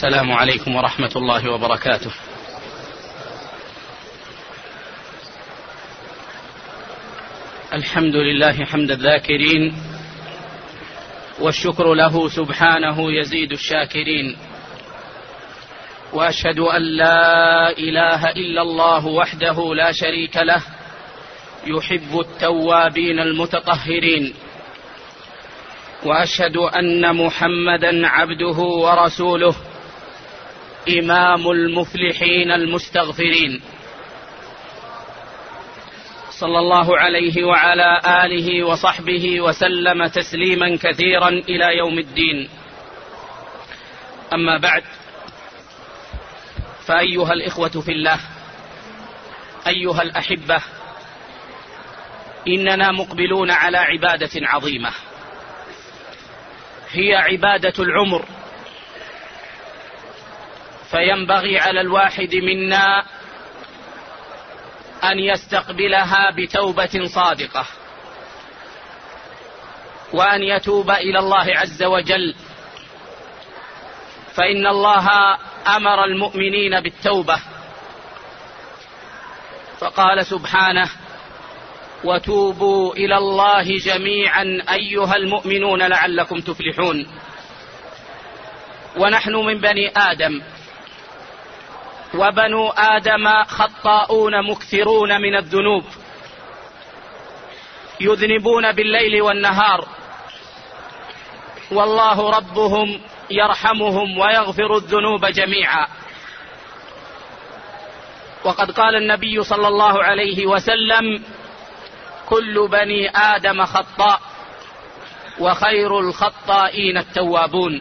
السلام عليكم ورحمة الله وبركاته. الحمد لله حمد الذاكرين، والشكر له سبحانه يزيد الشاكرين، وأشهد أن لا إله إلا الله وحده لا شريك له يحب التوابين المتطهرين، وأشهد أن محمدا عبده ورسوله إمام المفلحين المستغفرين، صلى الله عليه وعلى آله وصحبه وسلم تسليما كثيرا إلى يوم الدين. أما بعد، فأيها الإخوة في الله، أيها الأحبة، إننا مقبلون على عبادة عظيمة هي عبادة العمر، فينبغي على الواحد منا أن يستقبلها بتوبة صادقة، وأن يتوب إلى الله عز وجل، فإن الله أمر المؤمنين بالتوبة، فقال سبحانه: وتوبوا إلى الله جميعا أيها المؤمنون لعلكم تفلحون. ونحن من بني آدم، وبنو آدم خطاؤون مكثرون من الذنوب، يذنبون بالليل والنهار، والله ربهم يرحمهم ويغفر الذنوب جميعا. وقد قال النبي صلى الله عليه وسلم: كل بني آدم خطاء، وخير الخطائين التوابون.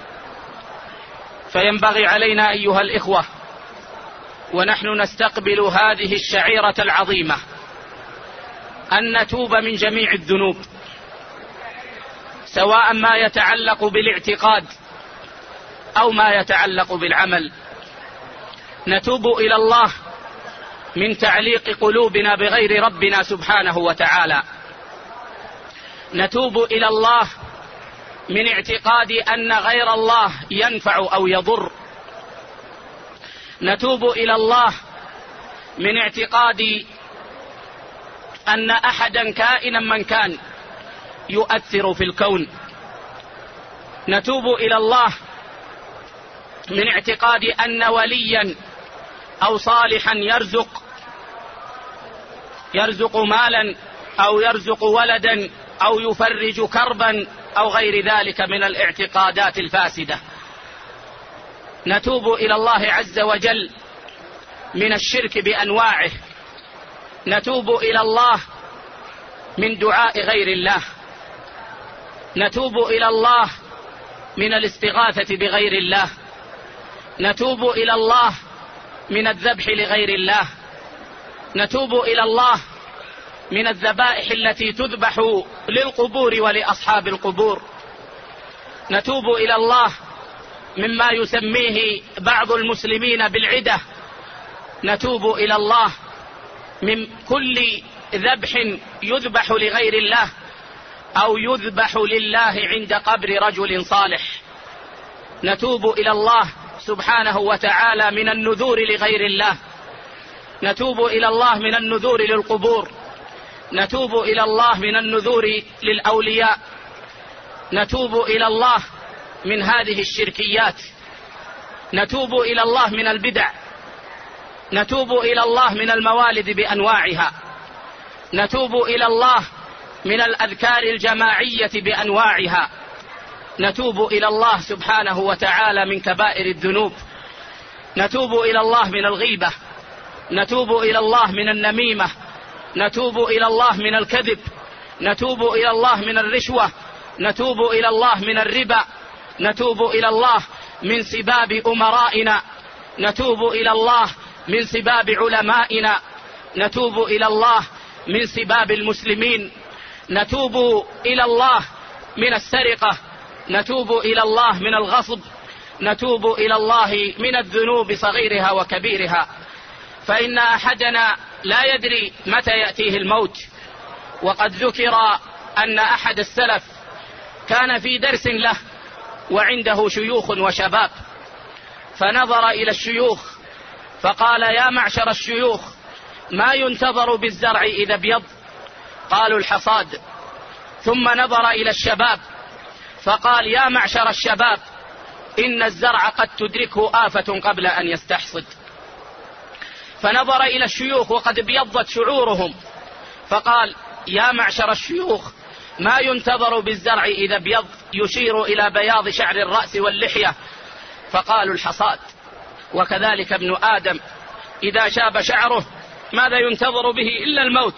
فينبغي علينا أيها الإخوة، ونحن نستقبل هذه الشعيرة العظيمة، أن نتوب من جميع الذنوب، سواء ما يتعلق بالاعتقاد أو ما يتعلق بالعمل. نتوب إلى الله من تعليق قلوبنا بغير ربنا سبحانه وتعالى، نتوب إلى الله من اعتقاد أن غير الله ينفع أو يضر، نتوب إلى الله من اعتقاد أن أحدا كائنا من كان يؤثر في الكون، نتوب إلى الله من اعتقاد أن وليا أو صالحا يرزق مالا أو يرزق ولدا أو يفرج كربا أو غير ذلك من الاعتقادات الفاسدة. نتوب إلى الله عز وجل من الشرك بأنواعه، نتوب إلى الله من دعاء غير الله، نتوب إلى الله من الاستغاثة بغير الله، نتوب إلى الله من الذبح لغير الله، نتوب إلى الله من الذبائح التي تذبح للقبور ولأصحاب القبور، نتوب إلى الله مما يسميه بعض المسلمين بالعدة، نتوب إلى الله من كل ذبح يذبح لغير الله أو يذبح لله عند قبر رجل صالح، نتوب إلى الله سبحانه وتعالى من النذور لغير الله، نتوب إلى الله من النذور للقبور، نتوب إلى الله من النذور للأولياء، نتوب إلى الله من هذه الشركيات، نتوب إلى الله من البدع، نتوب إلى الله من الموالد بأنواعها، نتوب إلى الله من الأذكار الجماعية بأنواعها، نتوب إلى الله سبحانه وتعالى من كبائر الذنوب، نتوب إلى الله من الغيبة، نتوب إلى الله من النميمة، نتوب إلى الله من الكذب، نتوب إلى الله من الرشوة، نتوب إلى الله من الربا، نتوب إلى الله من سباب أمرائنا، نتوب إلى الله من سباب علمائنا، نتوب إلى الله من سباب المسلمين، نتوب إلى الله من السرقة، نتوب إلى الله من الغصب، نتوب إلى الله من الذنوب صغيرها وكبيرها. فإن أحدنا لا يدري متى يأتيه الموت، وقد ذكر أن أحد السلف كان في درس له وعنده شيوخ وشباب، فنظر إلى الشيوخ فقال: يا معشر الشيوخ، ما ينتظر بالزرع إذا ابيض؟ قالوا: الحصاد. ثم نظر إلى الشباب فقال: يا معشر الشباب، إن الزرع قد تدركه آفة قبل أن يستحصد. فنظر إلى الشيوخ وقد ابيضت شعورهم فقال: يا معشر الشيوخ، ما ينتظر بالزرع إذا ابيض؟ يشير إلى بياض شعر الرأس واللحية. فقالوا: الحصاد. وكذلك ابن آدم إذا شاب شعره ماذا ينتظر به إلا الموت.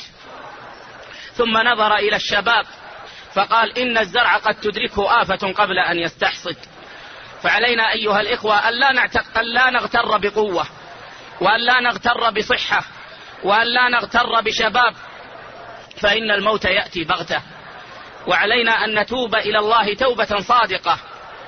ثم نظر إلى الشباب فقال: إن الزرع قد تدركه آفة قبل أن يستحصد. فعلينا أيها الإخوة أن لا نغتر بقوة، وأن لا نغتر بصحة، وأن لا نغتر بشباب، فإن الموت يأتي بغتة. وعلينا أن نتوب إلى الله توبة صادقة،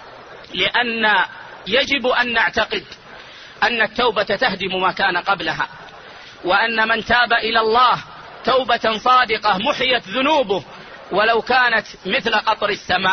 لأن يجب أن نعتقد أن التوبة تهدم ما كان قبلها، وأن من تاب إلى الله توبة صادقة محيت ذنوبه ولو كانت مثل قطر السماء.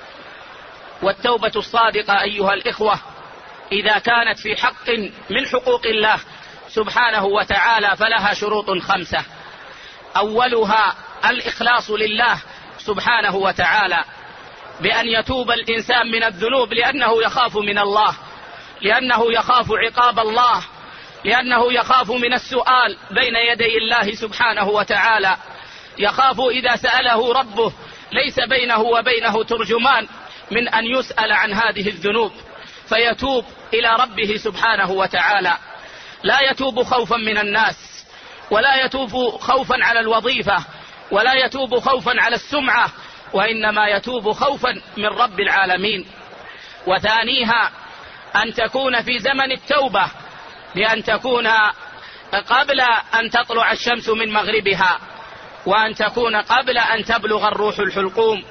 والتوبة الصادقة أيها الإخوة إذا كانت في حق من حقوق الله سبحانه وتعالى فلها شروط 5. أولها الإخلاص لله سبحانه وتعالى، بأن يتوب الإنسان من الذنوب لأنه يخاف من الله، لأنه يخاف عقاب الله، لأنه يخاف من السؤال بين يدي الله سبحانه وتعالى، يخاف إذا سأله ربه ليس بينه وبينه ترجمان من أن يسأل عن هذه الذنوب، فيتوب إلى ربه سبحانه وتعالى. لا يتوب خوفا من الناس، ولا يتوب خوفا على الوظيفة، ولا يتوب خوفا على السمعة، وإنما يتوب خوفا من رب العالمين. وثانيها أن تكون في زمن التوبة، بأن تكون قبل أن تطلع الشمس من مغربها، وأن تكون قبل أن تبلغ الروح الحلقوم.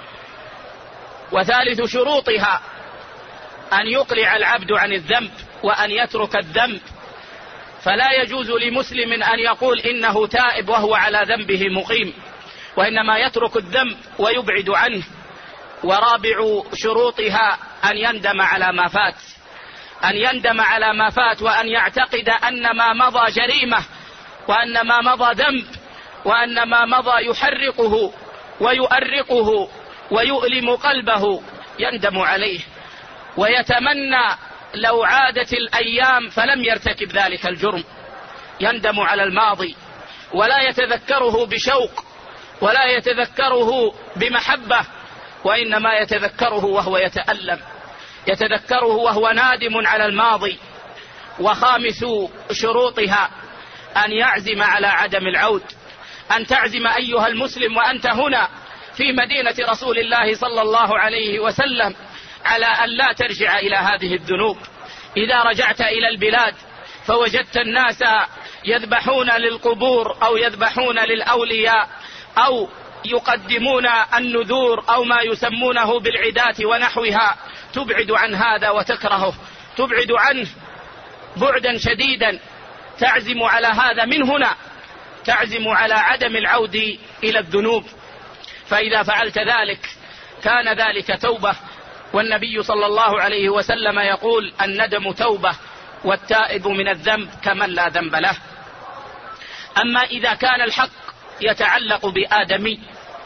وثالث شروطها أن يقلع العبد عن الذنب وأن يترك الذنب، فلا يجوز لمسلم أن يقول إنه تائب وهو على ذنبه مقيم، وإنما يترك الذنب ويبعد عنه. ورابع شروطها أن يندم على ما فات، أن يندم على ما فات، وأن يعتقد أن ما مضى جريمة، وأن ما مضى ذنب، وأن ما مضى يحرقه ويؤرقه ويؤلم قلبه، يندم عليه ويتمنى لو عادت الأيام فلم يرتكب ذلك الجرم. يندم على الماضي ولا يتذكره بشوق ولا يتذكره بمحبة، وإنما يتذكره وهو يتألم، يتذكره وهو نادم على الماضي. وخامس شروطها أن يعزم على عدم العود، أن تعزم أيها المسلم وأنت هنا في مدينة رسول الله صلى الله عليه وسلم على أن لا ترجع إلى هذه الذنوب. إذا رجعت إلى البلاد فوجدت الناس يذبحون للقبور أو يذبحون للأولياء أو يقدمون النذور أو ما يسمونه بالعدات ونحوها، تبعد عن هذا وتكرهه، تبعد عنه بعدا شديدا، تعزم على هذا من هنا، تعزم على عدم العود إلى الذنوب. فإذا فعلت ذلك كان ذلك توبة، والنبي صلى الله عليه وسلم يقول: الندم توبة، والتائب من الذنب كمن لا ذنب له. أما إذا كان الحق يتعلق بآدمي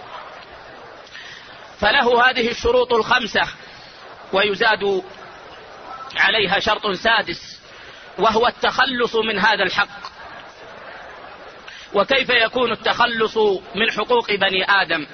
فله هذه الشروط 5، ويزاد عليها شرط سادس، وهو التخلص من هذا الحق. وكيف يكون التخلص من حقوق بني آدم؟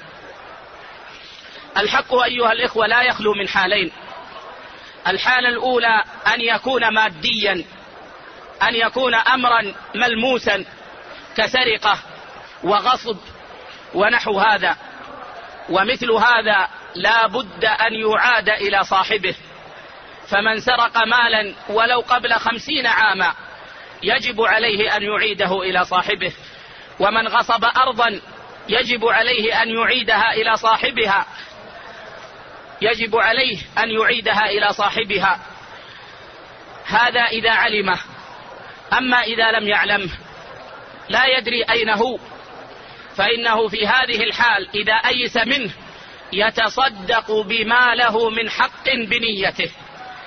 الحق أيها الإخوة لا يخلو من حالين. الحالة الأولى أن يكون ماديا، أن يكون أمرا ملموسا كسرقة وغصب ونحو هذا، ومثل هذا لا بد أن يعاد إلى صاحبه. فمن سرق مالا ولو قبل 50 عاما يجب عليه أن يعيده إلى صاحبه، ومن غصب أرضا يجب عليه أن يعيدها إلى صاحبها، يجب عليه أن يعيدها إلى صاحبها. هذا إذا علمه. أما إذا لم يعلمه لا يدري أين هو، فإنه في هذه الحال إذا أيس منه يتصدق بما له من حق بنيته،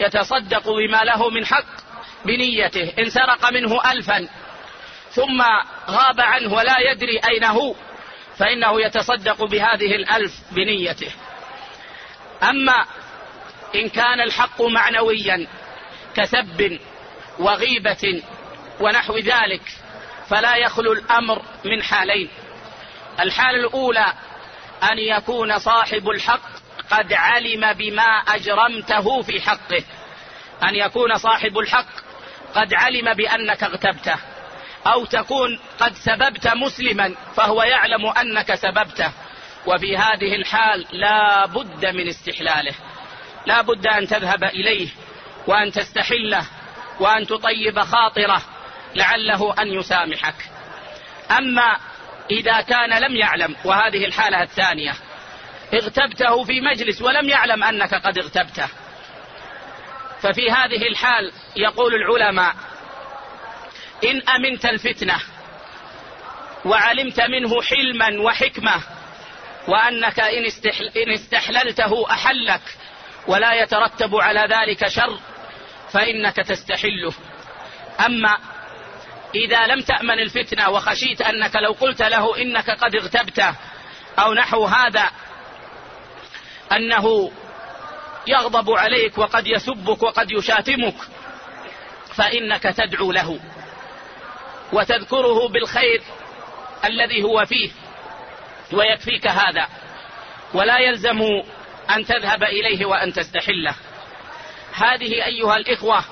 يتصدق بما له من حق بنيته. إن سرق منه 1000 ثم غاب عنه ولا يدري أين هو فإنه يتصدق بهذه 1000 بنيته. أما إن كان الحق معنويا كسب وغيبة ونحو ذلك فلا يخلو الأمر من حالين. الحالة الأولى أن يكون صاحب الحق قد علم بما أجرمته في حقه، أن يكون صاحب الحق قد علم بأنك اغتبته، أو تكون قد سببت مسلما فهو يعلم أنك سببته، وفي هذه الحال لا بد من استحلاله، لا بد أن تذهب إليه وأن تستحله وأن تطيب خاطره لعله أن يسامحك. أما إذا كان لم يعلم، وهذه الحالة الثانية، اغتبته في مجلس ولم يعلم أنك قد اغتبته، ففي هذه الحال يقول العلماء: إن أمنت الفتنة وعلمت منه حلما وحكمة وأنك إن استحللته أحلك ولا يترتب على ذلك شر فإنك تستحله. أما إذا لم تأمن الفتنة وخشيت أنك لو قلت له إنك قد اغتبته أو نحو هذا أنه يغضب عليك وقد يسبك وقد يشاتمك، فإنك تدعو له وتذكره بالخير الذي هو فيه ويكفيك هذا، ولا يلزم أن تذهب إليه وأن تستحله. هذه أيها الإخوة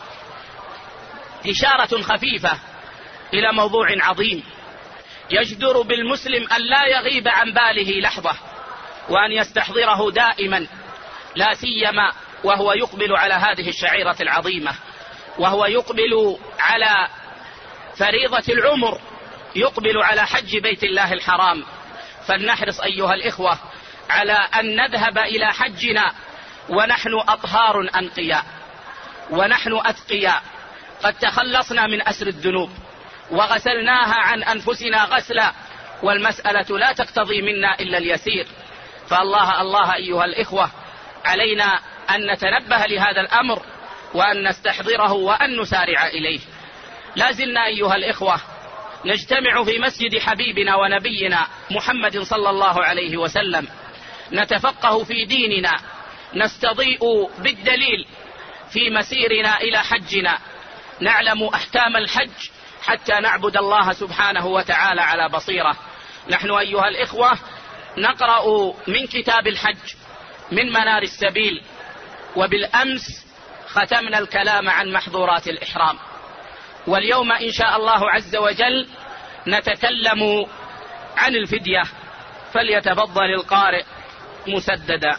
إشارة خفيفة إلى موضوع عظيم يجدر بالمسلم أن لا يغيب عن باله لحظة، وأن يستحضره دائما، لا سيما وهو يقبل على هذه الشعيرة العظيمة، وهو يقبل على فريضة العمر، يقبل على حج بيت الله الحرام. فلنحرص أيها الإخوة على أن نذهب إلى حجنا ونحن أطهار أنقياء، ونحن أتقياء، قد تخلصنا من أسر الذنوب وغسلناها عن أنفسنا غسلا، والمسألة لا تقتضي منا إلا اليسير. فالله الله أيها الإخوة علينا أن نتنبه لهذا الأمر وأن نستحضره وأن نسارع إليه. لازلنا أيها الإخوة نجتمع في مسجد حبيبنا ونبينا محمد صلى الله عليه وسلم، نتفقه في ديننا، نستضيء بالدليل في مسيرنا إلى حجنا، نعلم أحكام الحج حتى نعبد الله سبحانه وتعالى على بصيرة. نحن أيها الإخوة نقرأ من كتاب الحج من منار السبيل، وبالأمس ختمنا الكلام عن محظورات الإحرام، واليوم إن شاء الله عز وجل نتكلم عن الفدية. فليتفضل القارئ مسددا.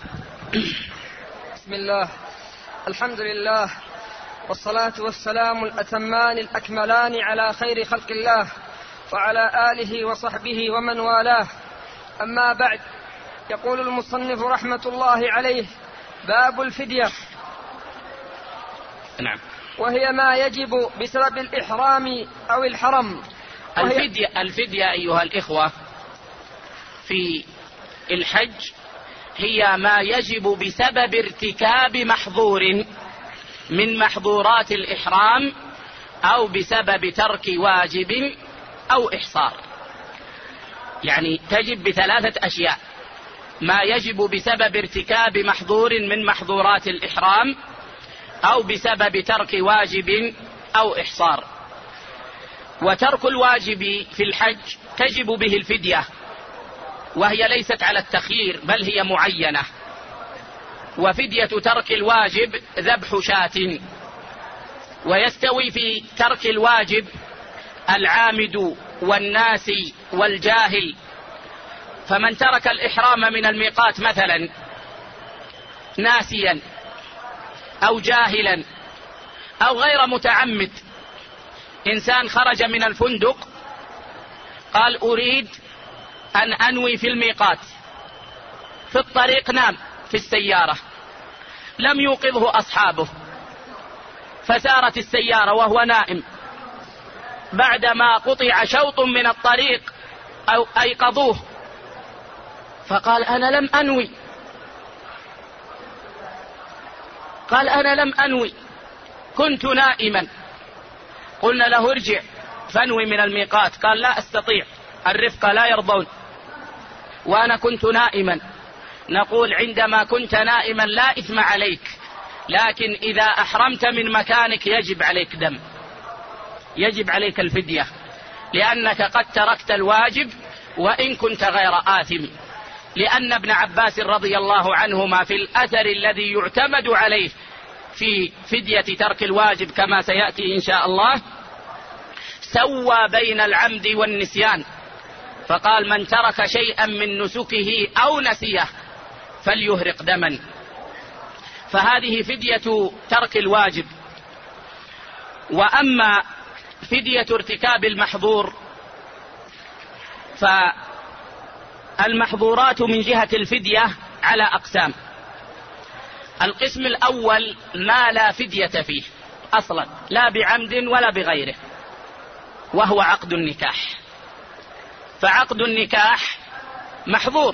بسم الله، الحمد لله، والصلاة والسلام الأتمان الأكملان على خير خلق الله وعلى آله وصحبه ومن والاه. أما بعد، يقول المصنف رحمة الله عليه: باب الفدية. نعم. وهي ما يجب بسبب الإحرام أو الحرم. الفدية أيها الإخوة في الحج هي ما يجب بسبب ارتكاب محظور من محظورات الإحرام، أو بسبب ترك واجب أو إحصار. يعني تجب ب3 أشياء: ما يجب بسبب ارتكاب محظور من محظورات الإحرام، أو بسبب ترك واجب أو إحصار. وترك الواجب في الحج تجب به الفدية، وهي ليست على التخيير بل هي معينة. وفدية ترك الواجب ذبح شاة. ويستوي في ترك الواجب العامد والناسي والجاهل. فمن ترك الإحرام من الميقات مثلا ناسيا أو جاهلا أو غير متعمد، إنسان خرج من الفندق قال أريد أن أنوي في الميقات، في الطريق نام في السيارة، لم يوقظه أصحابه، فسارت السيارة وهو نائم، بعدما قطع شوط من الطريق أو أيقظوه، فقال أنا لم أنوي، قال أنا لم أنوي، كنت نائما. قلنا له ارجع فانوي من الميقات، قال لا أستطيع، الرفقة لا يرضون وأنا كنت نائما. نقول عندما كنت نائما لا إثم عليك، لكن إذا أحرمت من مكانك يجب عليك دم، يجب عليك الفدية، لأنك قد تركت الواجب وإن كنت غير آثم. لأن ابن عباس رضي الله عنهما في الأثر الذي يعتمد عليه في فدية ترك الواجب كما سيأتي إن شاء الله، سوى بين العمد والنسيان، فقال من ترك شيئا من نسكه أو نسيه فليهرق دما. فهذه فدية ترك الواجب. وأما فدية ارتكاب المحظور، فالمحظورات من جهة الفدية على أقسام. القسم الأول ما لا فدية فيه أصلا، لا بعمد ولا بغيره، وهو عقد النكاح. فعقد النكاح محظور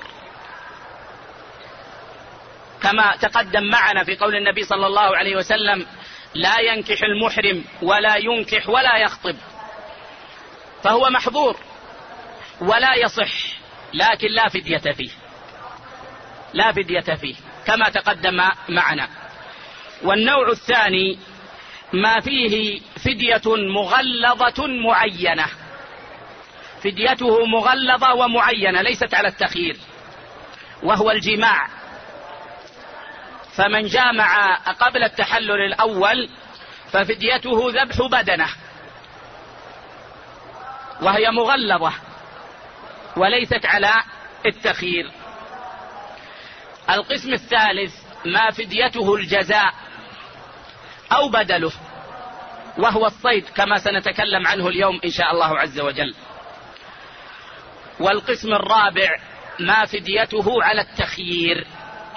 كما تقدم معنا في قول النبي صلى الله عليه وسلم لا ينكح المحرم ولا ينكح ولا يخطب، فهو محظور ولا يصح، لكن لا فدية فيه، لا فدية فيه كما تقدم معنا. والنوع الثاني ما فيه فدية مغلظة معينة، فديته مغلظة ومعينة ليست على التخيير، وهو الجماع. فمن جامع قبل التحلل الأول ففديته ذبح بدنه، وهي مغلظة وليست على التخيير. القسم الثالث ما فديته الجزاء أو بدله، وهو الصيد كما سنتكلم عنه اليوم إن شاء الله عز وجل. والقسم الرابع ما فديته على التخيير،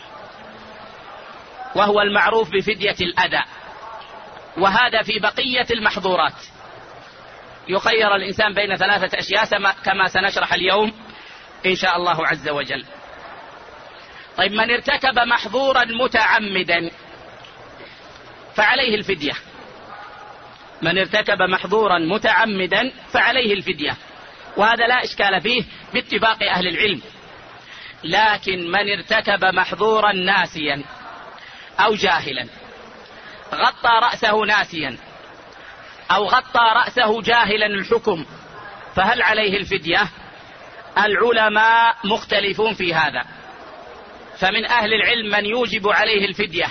وهو المعروف بفدية الأذى، وهذا في بقية المحظورات يخير الإنسان بين ثلاثة أشياء كما سنشرح اليوم إن شاء الله عز وجل. طيب من ارتكب محظورا متعمدا فعليه الفدية، من ارتكب محظورا متعمدا فعليه الفدية، وهذا لا إشكال فيه باتفاق أهل العلم. لكن من ارتكب محظورا ناسيا أو جاهلا، غطى رأسه ناسيا أو غطى رأسه جاهلا الحكم، فهل عليه الفدية؟ العلماء مختلفون في هذا، فمن أهل العلم من يوجب عليه الفدية،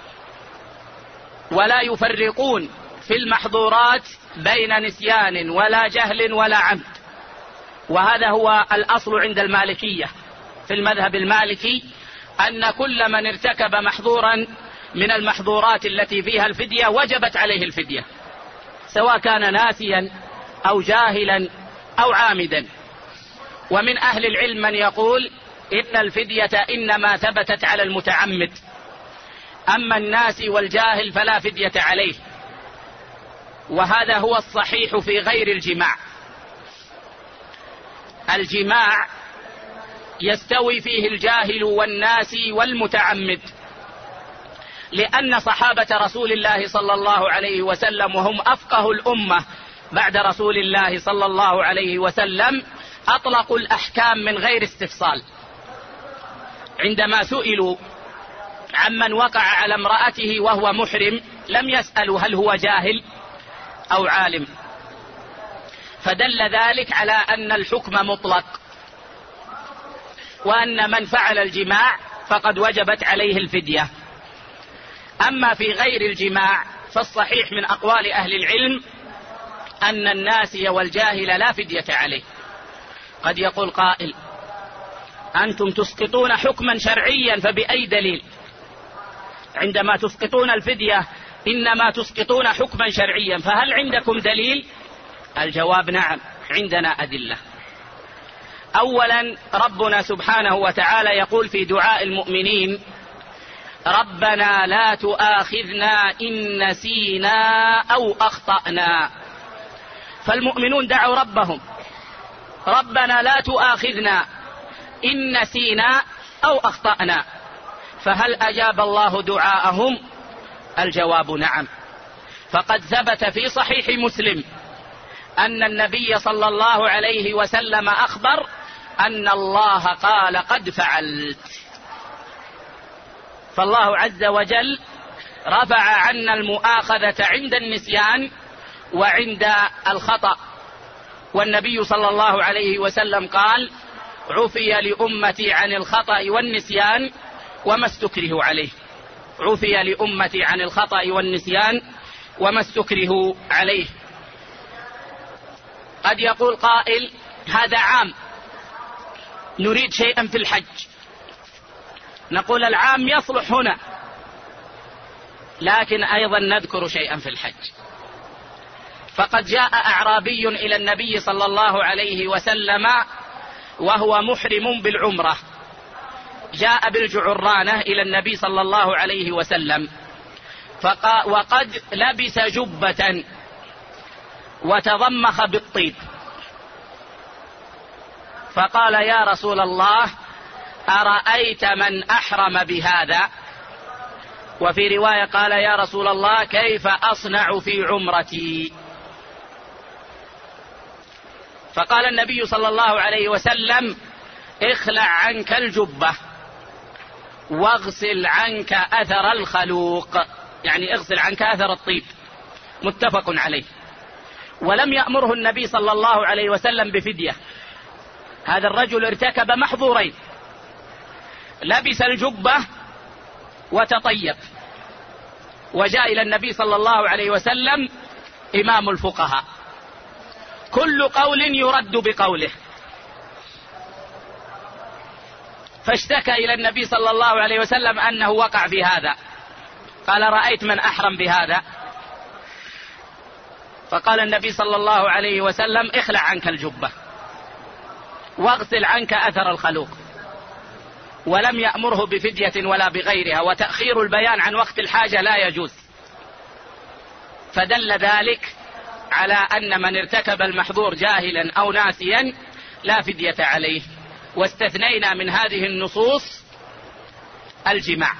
ولا يفرقون في المحظورات بين نسيان ولا جهل ولا عمد، وهذا هو الأصل عند المالكية. في المذهب المالكي أن كل من ارتكب محظورا من المحظورات التي فيها الفدية وجبت عليه الفدية، سواء كان ناسيا أو جاهلا أو عامدا. ومن أهل العلم من يقول إن الفدية إنما ثبتت على المتعمد، أما الناسي والجاهل فلا فدية عليه، وهذا هو الصحيح في غير الجماع. الجماع يستوي فيه الجاهل والناسي والمتعمد، لأن صحابة رسول الله صلى الله عليه وسلم وهم أفقه الأمة بعد رسول الله صلى الله عليه وسلم أطلقوا الأحكام من غير استفصال. عندما سئلوا عمن وقع على امرأته وهو محرم لم يسألوا هل هو جاهل أو عالم، فدل ذلك على أن الحكم مطلق، وأن من فعل الجماع فقد وجبت عليه الفدية. أما في غير الجماع فالصحيح من أقوال أهل العلم أن الناسي والجاهل لا فدية عليه. قد يقول قائل أنتم تسقطون حكما شرعيا، فبأي دليل؟ عندما تسقطون الفدية إنما تسقطون حكما شرعيا، فهل عندكم دليل؟ الجواب نعم، عندنا أدلة. أولا ربنا سبحانه وتعالى يقول في دعاء المؤمنين ربنا لا تؤاخذنا إن نسينا أو أخطأنا. فالمؤمنون دعوا ربهم ربنا لا تؤاخذنا إن نسينا أو أخطأنا، فهل أجاب الله دعاءهم؟ الجواب نعم. فقد ثبت في صحيح مسلم أن النبي صلى الله عليه وسلم أخبر أن الله قال قد فعلت. فالله عز وجل رفع عنا المؤاخذة عند النسيان وعند الخطأ، والنبي صلى الله عليه وسلم قال: عفي لأمتي عن الخطأ والنسيان وما استكرهوا عليه. عفي لأمتي عن الخطأ والنسيان وما استكرهوا عليه. قد يقول قائل: هذا عام، نريد شيئا في الحج. نقول العام يصلح هنا، لكن أيضا نذكر شيئا في الحج. فقد جاء أعرابي إلى النبي صلى الله عليه وسلم وهو محرم بالعمرة، جاء بالجعرانة إلى النبي صلى الله عليه وسلم وقد لبس جبة وتضمخ بالطيب، فقال: يا رسول الله، أرأيت من أحرم بهذا؟ وفي رواية قال: يا رسول الله، كيف أصنع في عمرتي؟ فقال النبي صلى الله عليه وسلم: اخلع عنك الجبة واغسل عنك أثر الخلوق، يعني اغسل عنك أثر الطيب. متفق عليه. ولم يأمره النبي صلى الله عليه وسلم بفدية. هذا الرجل ارتكب محظورين: لبس الجبة وتطيب، وجاء إلى النبي صلى الله عليه وسلم إمام الفقهاء، كل قول يرد بقوله، فاشتكى إلى النبي صلى الله عليه وسلم أنه وقع في هذا. قال: رأيت من أحرم بهذا؟ فقال النبي صلى الله عليه وسلم: اخلع عنك الجبة واغسل عنك أثر الخلوق. ولم يأمره بفدية ولا بغيرها، وتأخير البيان عن وقت الحاجة لا يجوز. فدل ذلك على أن من ارتكب المحظور جاهلا أو ناسيا لا فدية عليه. واستثنينا من هذه النصوص الجماع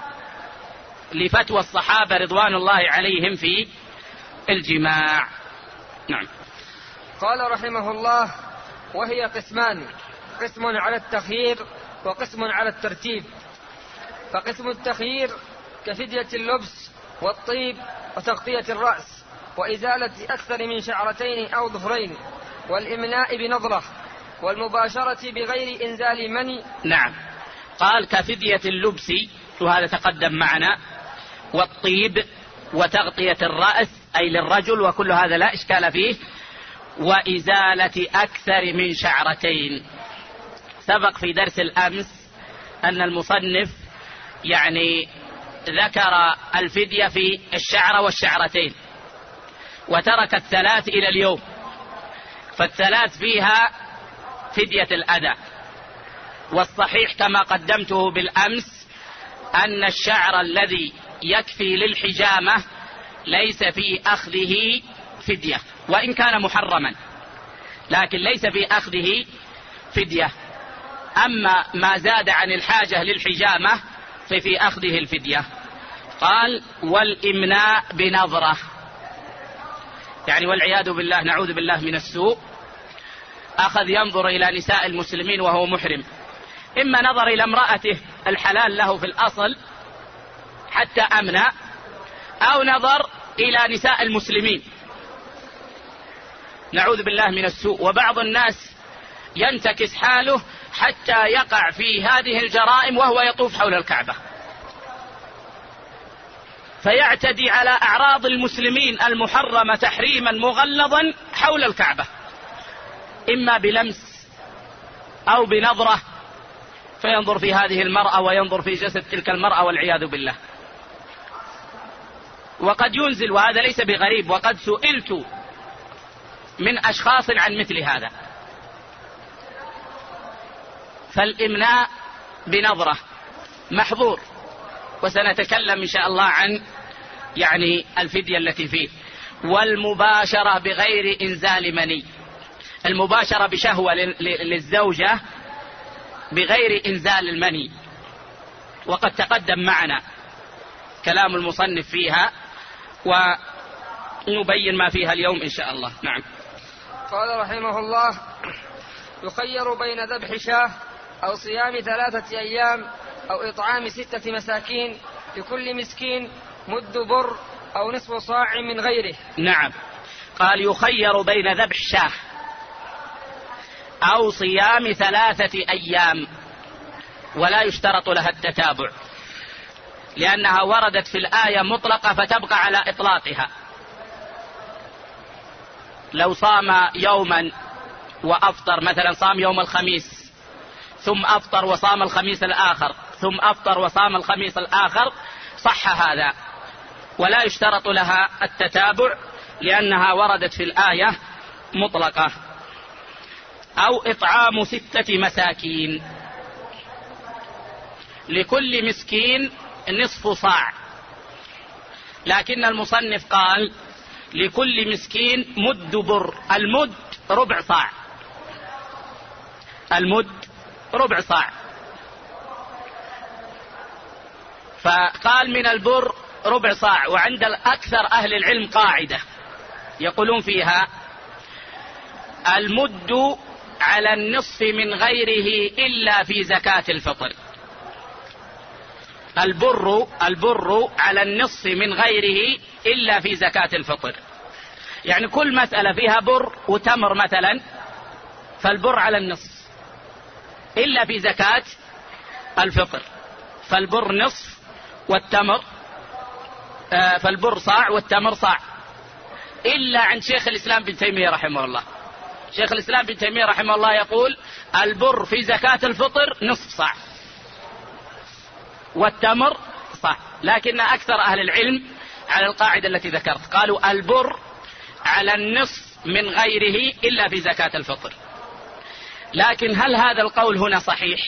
لفتوى الصحابة رضوان الله عليهم في الجماع. نعم. قال رحمه الله: وهي قسمان: قسم على التخيير وقسم على الترتيب. فقسم التخيير كفدية اللبس والطيب وتغطية الرأس وإزالة أكثر من شعرتين أو ظفرين والإمناء بنظرة والمباشرة بغير إنزال مني. نعم. قال: كفدية اللبس، وهذا تقدم معنا، والطيب وتغطية الرأس أي للرجل، وكل هذا لا إشكال فيه، وإزالة أكثر من شعرتين. سبق في درس الأمس أن المصنف يعني ذكر الفدية في الشعرة والشعرتين، وترك الثلاث إلى اليوم، فالثلاث فيها فدية الأذى. والصحيح كما قدمته بالأمس أن الشعر الذي يكفي للحجامة ليس في أخذه فدية، وإن كان محرما، لكن ليس في أخذه فدية. أما ما زاد عن الحاجة للحجامة ففي أخذه الفدية. قال: والإمناء بنظرة، يعني والعياذ بالله، نعوذ بالله من السوء، أخذ ينظر إلى نساء المسلمين وهو محرم، إما نظر إلى امرأته الحلال له في الأصل حتى أمنى، أو نظر إلى نساء المسلمين، نعوذ بالله من السوء. وبعض الناس ينتكس حاله حتى يقع في هذه الجرائم وهو يطوف حول الكعبة، فيعتدي على أعراض المسلمين المحرمة تحريما مغلظا حول الكعبة، إما بلمس أو بنظرة، فينظر في هذه المرأة وينظر في جسد تلك المرأة والعياذ بالله. وقد ينزل، وهذا ليس بغريب، وقد سئلت من أشخاص عن مثل هذا. فالإمناء بنظرة محظور، وسنتكلم إن شاء الله عن يعني الفدية التي فيه. والمباشرة بغير إنزال مني، المباشرة بشهوة للزوجة بغير إنزال المني، وقد تقدم معنا كلام المصنف فيها، نبين ما فيها اليوم إن شاء الله. نعم. قال رحمه الله: يخير بين ذبح شاة أو صيام 3 أيام أو إطعام 6 مساكين لكل مسكين مد بر أو نصف صاع من غيره. نعم. قال يخير بين ذبح شاة أو صيام 3 أيام، ولا يشترط لها التتابع، لأنها وردت في الآية مطلقة فتبقى على إطلاقها. لو صام يوما وأفطر، مثلا صام يوم الخميس ثم أفطر وصام الخميس الآخر ثم أفطر وصام الخميس الآخر، صح هذا، ولا يشترط لها التتابع لأنها وردت في الآية مطلقة. أو إطعام 6 مساكين لكل مسكين نصف صاع، لكن المصنف قال لكل مسكين مد بر. المد ربع صاع، المد ربع صاع، فقال من البر ربع صاع. وعند أكثر أهل العلم قاعدة يقولون فيها: المد على النصف من غيره إلا في زكاة الفطر. البر على النصف من غيره إلا في زكاة الفطر، يعني كل مسألة فيها بر وتمر مثلا فالبر على النصف، إلا في زكاة الفطر فالبر نصف والتمر فالبر صاع والتمر صاع، إلا عند شيخ الإسلام بن تيمية رحمه الله. شيخ الإسلام بن تيمية رحمه الله يقول البر في زكاة الفطر نصف صاع والتمر صاع، لكن أكثر أهل العلم على القاعدة التي ذكرت، قالوا البر على النصف من غيره إلا في زكاة الفطر. لكن هل هذا القول هنا صحيح؟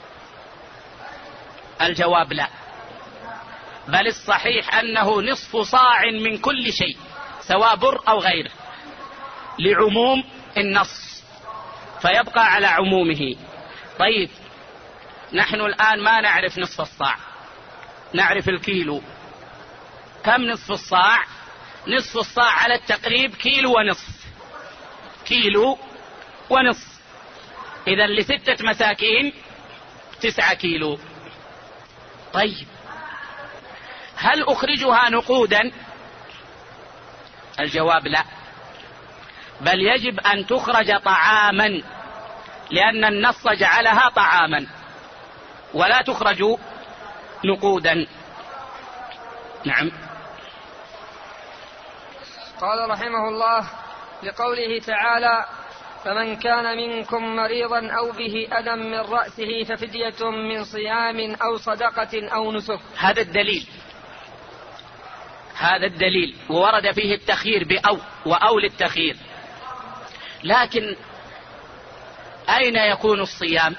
الجواب لا، بل الصحيح أنه نصف صاع من كل شيء سواء بر أو غيره، لعموم النص فيبقى على عمومه. طيب نحن الآن ما نعرف نصف الصاع، نعرف الكيلو. كم نصف الصاع؟ نصف الصاع على التقريب كيلو ونصف، كيلو ونصف. إذن ل6 مساكين 9 كيلو. طيب هل أخرجها نقودا؟ الجواب لا، بل يجب أن تخرج طعاما، لأن النص جعلها طعاما، ولا تخرج نقودا. نعم. قال رحمه الله: لقوله تعالى: فمن كان منكم مريضا أو به أذى من رأسه ففدية من صيام أو صدقة أو نسك. هذا الدليل وورد فيه التخيير بأو وأو للتخيير. لكن أين يكون الصيام؟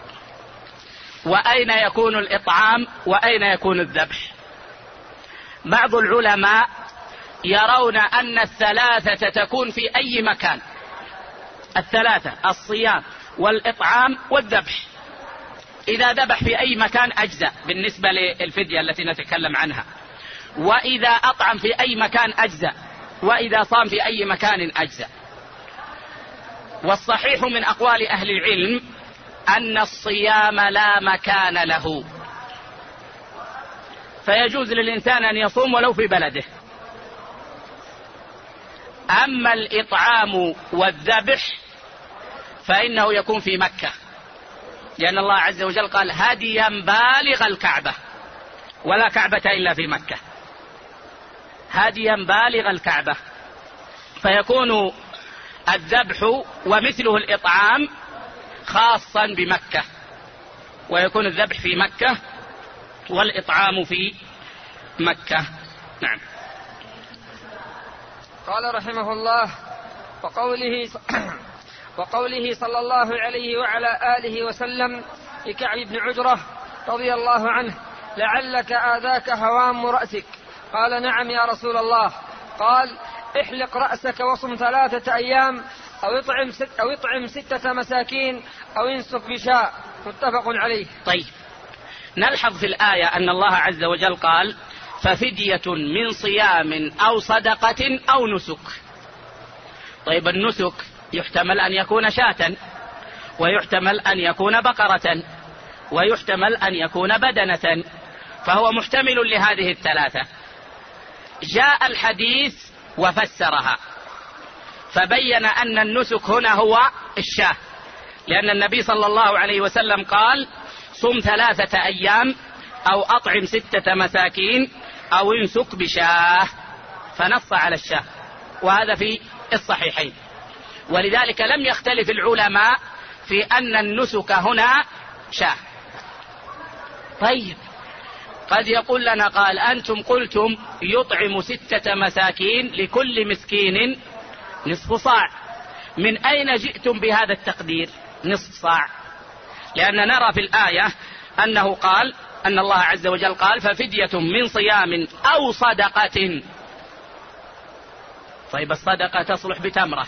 وأين يكون الإطعام؟ وأين يكون الذبح؟ بعض العلماء يرون أن الثلاثة تكون في أي مكان، الثلاثة: الصيام والإطعام والذبح. إذا ذبح في أي مكان أجزأ بالنسبة للفدية التي نتكلم عنها، وإذا أطعم في أي مكان أجزأ، وإذا صام في أي مكان أجزأ. والصحيح من أقوال أهل العلم أن الصيام لا مكان له، فيجوز للإنسان أن يصوم ولو في بلده. أما الإطعام والذبح فإنه يكون في مكة، لأن الله عز وجل قال: هديا بالغ الكعبة، ولا كعبة إلا في مكة، هديا بالغ الكعبة. فيكون الذبح ومثله الإطعام خاصا بمكة، ويكون الذبح في مكة والإطعام في مكة. نعم. قال رحمه الله: وقوله صلى الله عليه وعلى آله وسلم لكعب بن عجرة رضي الله عنه: لعلك آذاك هوام رأسك. قال: نعم يا رسول الله. قال: احلق رأسك وصم 3 أيام أو اطعم 6 مساكين أو انسك بشاء. متفق عليه. طيب نلحظ في الآية أن الله عز وجل قال: ففدية من صيام أو صدقة أو نسك. طيب النسك يحتمل أن يكون شاة، ويحتمل أن يكون بقرة، ويحتمل أن يكون بدنة، فهو محتمل لهذه الثلاثة. جاء الحديث وفسرها فبين أن النسك هنا هو الشاة، لأن النبي صلى الله عليه وسلم قال: صم 3 أيام أو أطعم 6 مساكين أو انسك بشاه، فنص على الشاه، وهذا في الصحيحين. ولذلك لم يختلف العلماء في أن النسك هنا شاه. طيب قد يقول لنا قال: أنتم قلتم يطعم 6 مساكين لكل مسكين نصف صاع، من أين جئتم بهذا التقدير نصف صاع؟ لأن نرى في الآية أنه قال أن الله عز وجل قال: ففدية من صيام أو صدقة. طيب الصدقة تصلح بتمرة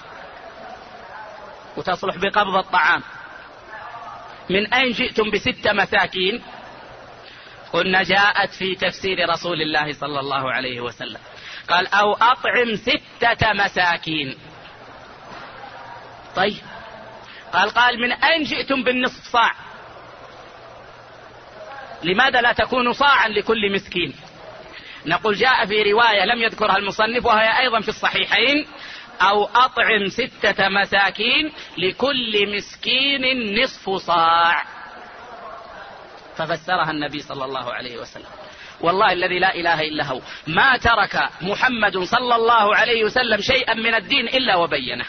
وتصلح بقبض الطعام، من أين جئتم ب6 مساكين؟ قلنا جاءت في تفسير رسول الله صلى الله عليه وسلم، قال: أو أطعم 6 مساكين. طيب قال من أين جئتم بالنصف صاع؟ لماذا لا تكون صاعا لكل مسكين؟ نقول جاء في رواية لم يذكرها المصنف وهي أيضا في الصحيحين: أو أطعم 6 مساكين لكل مسكين نصف صاع، ففسرها النبي صلى الله عليه وسلم. والله الذي لا إله إلا هو ما ترك محمد صلى الله عليه وسلم شيئا من الدين إلا وبينه.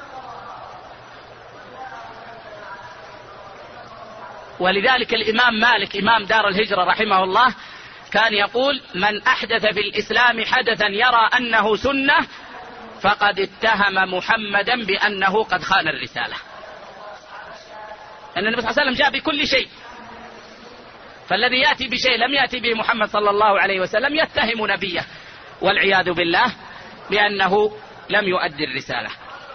ولذلك الإمام مالك إمام دار الهجرة رحمه الله كان يقول: من أحدث في الإسلام حدثا يرى أنه سنة فقد اتهم محمدا بأنه قد خان الرسالة. أن النبي صلى الله عليه وسلم جاء بكل شيء، فالذي يأتي بشيء لم يأتي به محمد صلى الله عليه وسلم يتهم نبيه والعياذ بالله بأنه لم يؤدي الرسالة.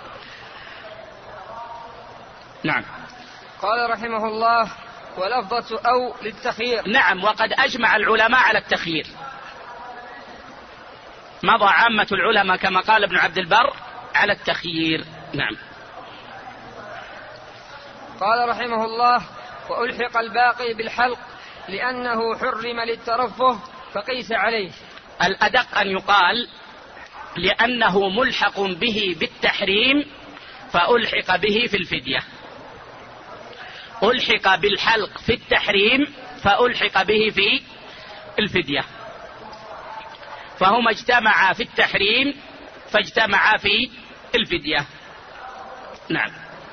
نعم. قال رحمه الله: ولفظة أو للتخيير. نعم، وقد أجمع العلماء على التخيير، مضى عامة العلماء كما قال ابن عبد البر على التخيير. نعم. قال رحمه الله: وألحق الباقي بالحلق لأنه حرم للترفه فقيس عليه. الأدق أن يقال لأنه ملحق به بالتحريم فألحق به في الفدية. ألحق بالحلق في التحريم فألحق به في الفدية، فهما اجتمعا في التحريم فاجتمعا في الفدية. نعم.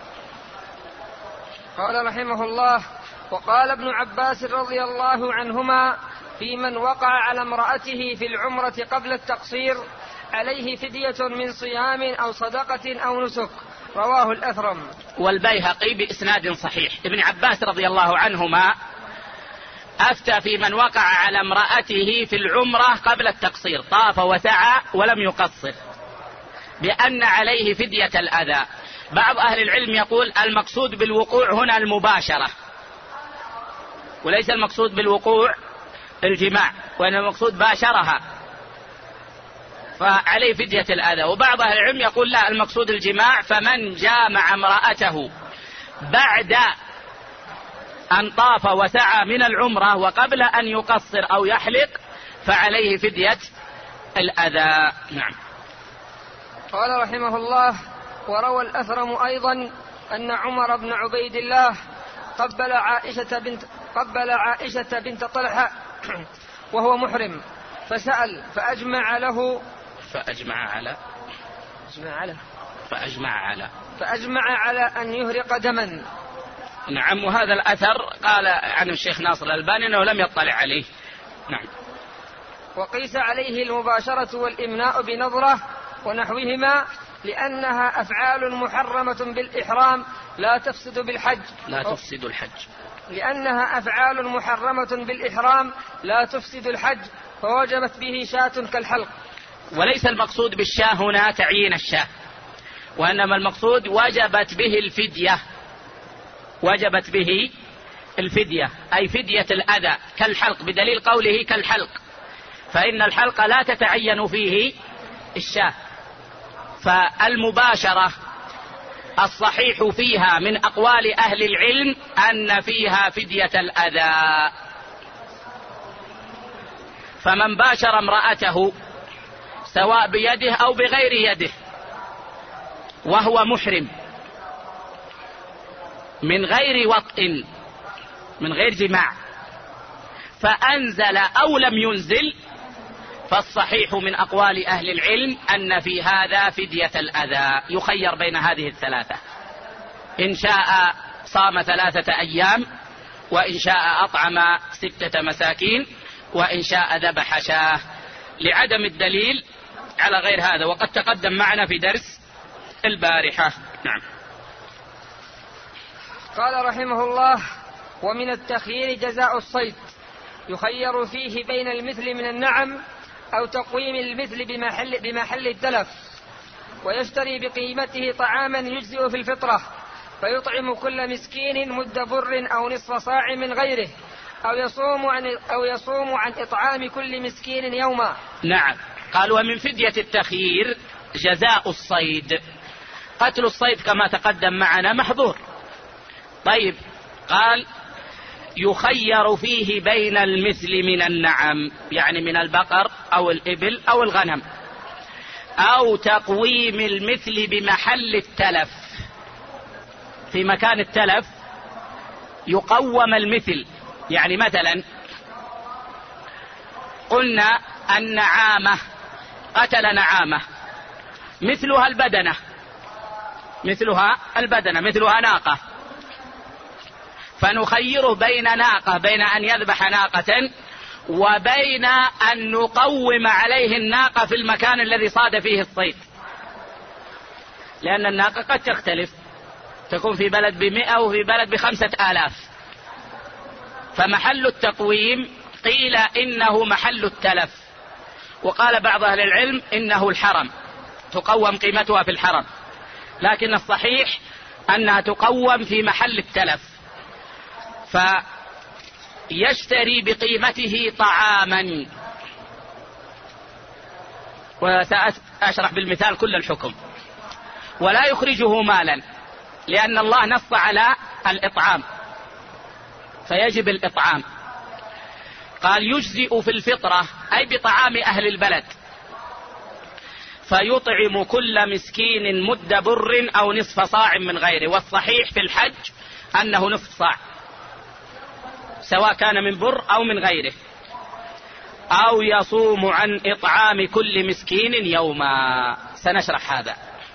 قال رحمه الله: وقال ابن عباس رضي الله عنهما في من وقع على امرأته في العمرة قبل التقصير: عليه فدية من صيام أو صدقة أو نسك. رواه الأثرم والبيهقي بإسناد صحيح. ابن عباس رضي الله عنهما أفتى في من وقع على امرأته في العمرة قبل التقصير، طاف وسعى ولم يقصر، بأن عليه فدية الأذى. بعض أهل العلم يقول المقصود بالوقوع هنا المباشرة، وليس المقصود بالوقوع الجماع، وإن المقصود باشرها فعليه فدية الأذى. وبعض أهل العلم يقول لا، المقصود الجماع، فمن جامع امرأته بعد أن طاف وسعى من العمرة وقبل أن يقصر أو يحلق فعليه فدية الأذى. نعم. قال رحمه الله: وروى الأثرم أيضا أن عمر بن عبيد الله قبل عائشة بنت طلحة وهو محرم فسأل فأجمع على أن يهرق دما. نعم. وهذا الأثر قال عن الشيخ ناصر الألباني أنه لم يطلع عليه. نعم. وقيس عليه المباشرة والإمناء بنظرة ونحوهما لأنها أفعال محرمة بالإحرام لا تفسد الحج. لأنها أفعال محرمة بالإحرام لا تفسد الحج فوجبت به شاة كالحلق. وليس المقصود بالشاة هنا تعيين الشاة، وإنما المقصود وجبت به الفدية، أي فدية الأذى كالحلق، بدليل قوله كالحلق، فإن الحلق لا تتعين فيه الشاة. فالمباشرة الصحيح فيها من أقوال أهل العلم أن فيها فدية الأذى. فمن باشر امرأته سواء بيده أو بغير يده وهو محرم من غير وطء، من غير جماع، فأنزل أو لم ينزل، فالصحيح من أقوال أهل العلم أن في هذا فدية الأذى. يخير بين هذه الثلاثة، إن شاء صام 3 أيام، وإن شاء أطعم 6 مساكين، وإن شاء ذبح شاة، لعدم الدليل على غير هذا، وقد تقدم معنا في درس البارحة. نعم. قال رحمه الله: ومن التخيير جزاء الصيد، يخير فيه بين المثل من النعم أو تقويم المثل بمحل التلف، ويشتري بقيمته طعاما يجزئ في الفطرة، فيطعم كل مسكين مد بر أو نصف صاع من غيره، أو يصوم عن إطعام كل مسكين يوما. نعم. قال: ومن فدية التخيير جزاء الصيد. قتل الصيد كما تقدم معنا محظور. طيب، قال: يخير فيه بين المثل من النعم، يعني من البقر أو الإبل أو الغنم، أو تقويم المثل بمحل التلف، في مكان التلف يقوم المثل. يعني مثلا قلنا النعامة، قتل نعامة مثلها البدنة، مثلها ناقة، فنخيره بين ناقة، بين أن يذبح ناقة وبين أن نقوم عليه الناقة في المكان الذي صاد فيه الصيد، لأن الناقة قد تختلف، تكون في بلد ب100 وفي بلد ب5000، فمحل التقويم قيل إنه محل التلف، وقال بعض أهل العلم إنه الحرم، تقوم قيمتها في الحرم، لكن الصحيح أنها تقوم في محل التلف. فيشتري بقيمته طعاما، وسأشرح بالمثال كل الحكم، ولا يخرجه مالا، لأن الله نص على الإطعام فيجب الإطعام. قال: يجزئ في الفطرة، أي بطعام أهل البلد، فيطعم كل مسكين مد بر أو نصف صاع من غيره. والصحيح في الحج أنه نصف صاع، سواء كان من بر أو من غيره. أو يصوم عن إطعام كل مسكين يوما. سنشرح هذا.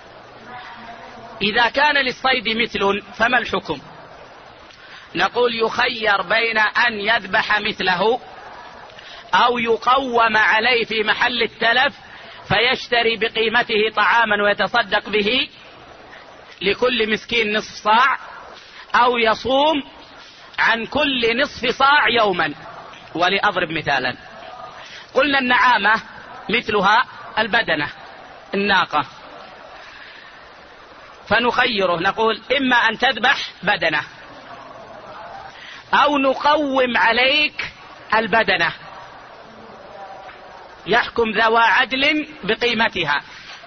إذا كان للصيد مثل فما الحكم؟ نقول: يخير بين أن يذبح مثله أو يقوم عليه في محل التلف، فيشتري بقيمته طعاما ويتصدق به لكل مسكين نصف صاع، أو يصوم عن كل نصف صاع يوما. ولأضرب مثالا، قلنا النعامة مثلها البدنة، الناقة، فنخيره، نقول: إما أن تذبح بدنة أو نقوم عليك البدنة، يحكم ذوى عدل بقيمتها،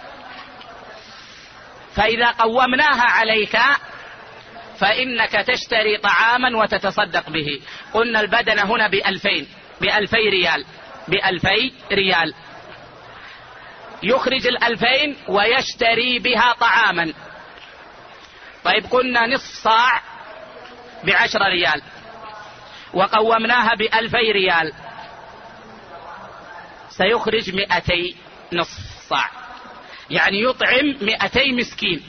فإذا قومناها عليك فإنك تشتري طعاما وتتصدق به. قلنا البدنة هنا ب2000 ريال، يخرج 2000 ويشتري بها طعاما. طيب، قلنا نصف صاع ب10 ريال وقومناها ب2000 ريال، سيخرج 200 نصف صاع، يعني يطعم 200 مسكين.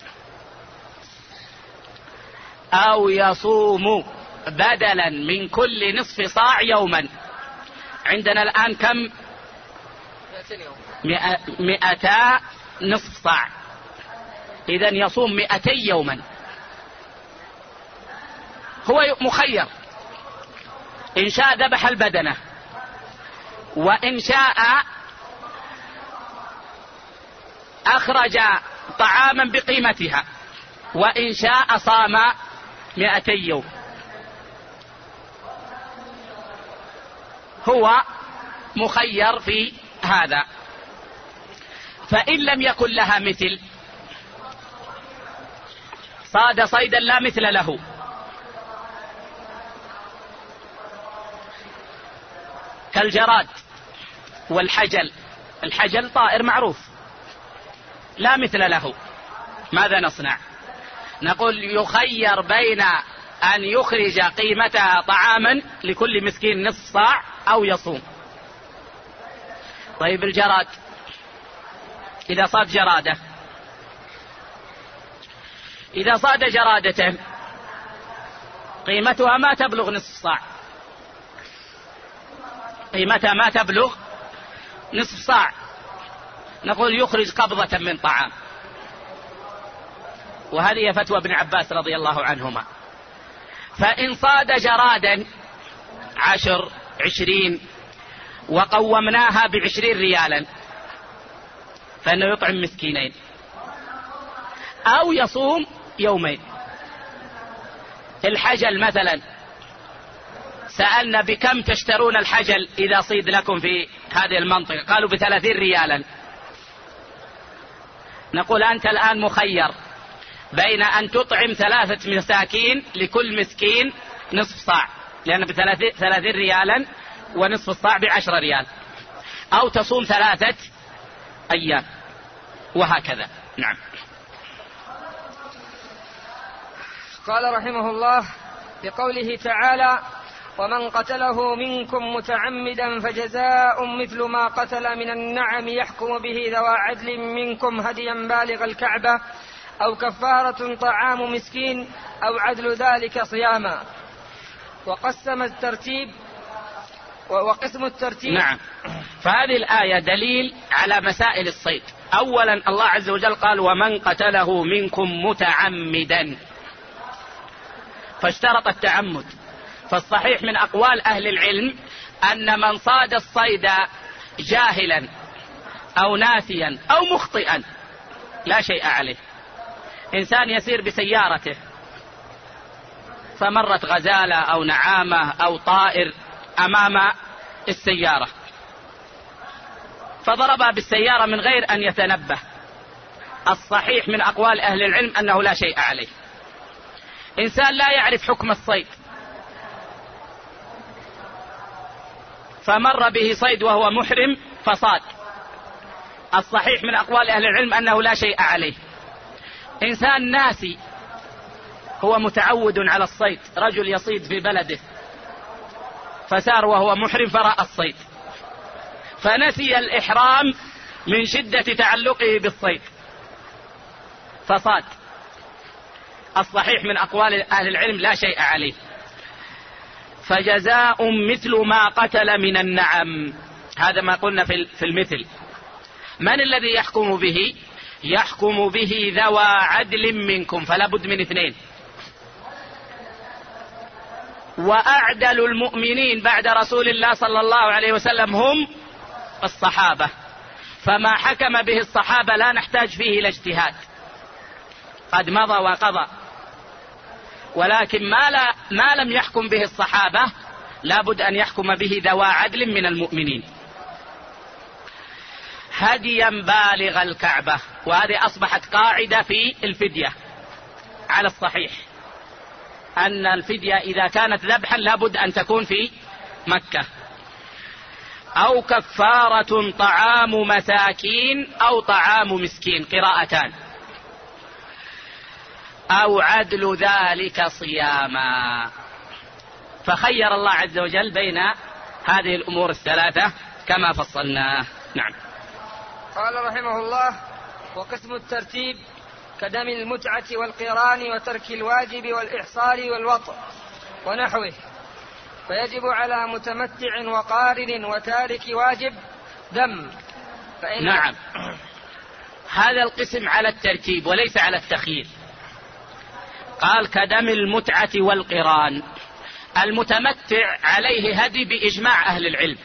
أو يصوم بدلا من كل نصف صاع يوما. عندنا الآن كم؟ 200 نصف صاع، إذن يصوم 200 يوما. هو مخير، إن شاء ذبح البدنة، وإن شاء أخرج طعاما بقيمتها، وإن شاء صام 200 يوم. هو مخير في هذا. فإن لم يكن لها مثل، صاد صيدا لا مثل له، كالجراد والحجل. الحجل طائر معروف لا مثل له، ماذا نصنع؟ نقول يخير بين أن يخرج قيمتها طعاما لكل مسكين نصف صاع أو يصوم. طيب الجراد إذا صاد جرادة، إذا صاد جرادة قيمتها ما تبلغ نصف صاع، قيمتها ما تبلغ نصف صاع، نقول يخرج قبضة من طعام. وهذه فتوى ابن عباس رضي الله عنهما. فإن صاد جرادا 10 20 وقومناها ب20 ريالا فإنه يطعم مسكينين أو يصوم يومين. الحجل مثلا سألنا بكم تشترون الحجل إذا صيد لكم في هذه المنطقة؟ قالوا ب30 ريالا. نقول أنت الآن مخير بين أن تطعم 3 مساكين لكل مسكين نصف صاع، لأن ب30 ريالا ونصف الصاع ب10 ريال، أو تصوم 3 أيام، وهكذا. نعم. قال رحمه الله بقوله تعالى: ومن قتله منكم متعمدا فجزاء مثل ما قتل من النعم يحكم به ذوى عدل منكم هديا بالغ الكعبة أو كفارة طعام مسكين أو عدل ذلك صياما. وقسم الترتيب. نعم. فهذه الآية دليل على مسائل الصيد. أولا الله عز وجل قال: ومن قتله منكم متعمدا، فاشترط التعمد. فالصحيح من أقوال أهل العلم أن من صاد الصيد جاهلا أو ناسيا أو مخطئا لا شيء عليه. إنسان يسير بسيارته فمرت غزالة أو نعامة أو طائر أمام السيارة فضربها بالسيارة من غير أن يتنبه، الصحيح من أقوال أهل العلم أنه لا شيء عليه. إنسان لا يعرف حكم الصيد فمر به صيد وهو محرم فصاد، الصحيح من أقوال أهل العلم أنه لا شيء عليه. إنسان ناسي هو متعود على الصيد، رجل يصيد في بلده فسار وهو محرم فرأى الصيد فنسي الإحرام من شدة تعلقه بالصيد فصاد، الصحيح من أقوال أهل العلم لا شيء عليه. فجزاء مثل ما قتل من النعم، هذا ما قلنا في المثل. من الذي يحكم به؟ يحكم به ذوى عدل منكم، فلا بد من 2. وأعدل المؤمنين بعد رسول الله صلى الله عليه وسلم هم الصحابة، فما حكم به الصحابة لا نحتاج فيه إلى اجتهاد، قد مضى وقضى. ولكن ما لم يحكم به الصحابة لا بد أن يحكم به ذوى عدل من المؤمنين. هديا بالغ الكعبة، وهذه أصبحت قاعدة في الفدية على الصحيح، أن الفدية إذا كانت ذبحا لا بد أن تكون في مكة. أو كفارة طعام مساكين أو طعام مسكين، قراءتان. أو عدل ذلك صياما. فخير الله عز وجل بين هذه الأمور الثلاثة كما فصلناه. نعم. قال رحمه الله: وقسم الترتيب كدم المتعة والقران وترك الواجب والإحصار والوطء ونحوه، فيجب على متمتع وقارن وتارك واجب دم. نعم، هذا القسم على الترتيب وليس على التخيير. قال كدم المتعة والقران. المتمتع عليه هدي بإجماع أهل العلم،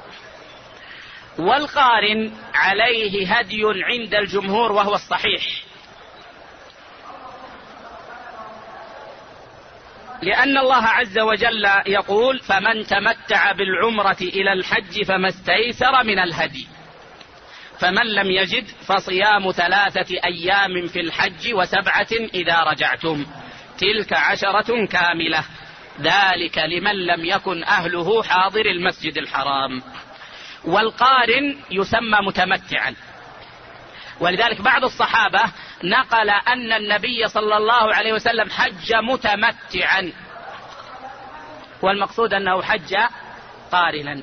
والقارن عليه هدي عند الجمهور وهو الصحيح. لأن الله عز وجل يقول فمن تمتع بالعمرة إلى الحج فما استيسر من الهدي، فمن لم يجد فصيام 3 أيام في الحج و7 إذا رجعتم تلك 10 كاملة، ذلك لمن لم يكن أهله حاضر المسجد الحرام. والقارن يسمى متمتعا، ولذلك بعض الصحابة نقل أن النبي صلى الله عليه وسلم حج متمتعا، والمقصود أنه حج قارنا،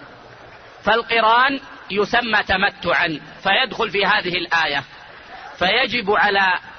فالقران يسمى تمتعا فيدخل في هذه الآية. فيجب على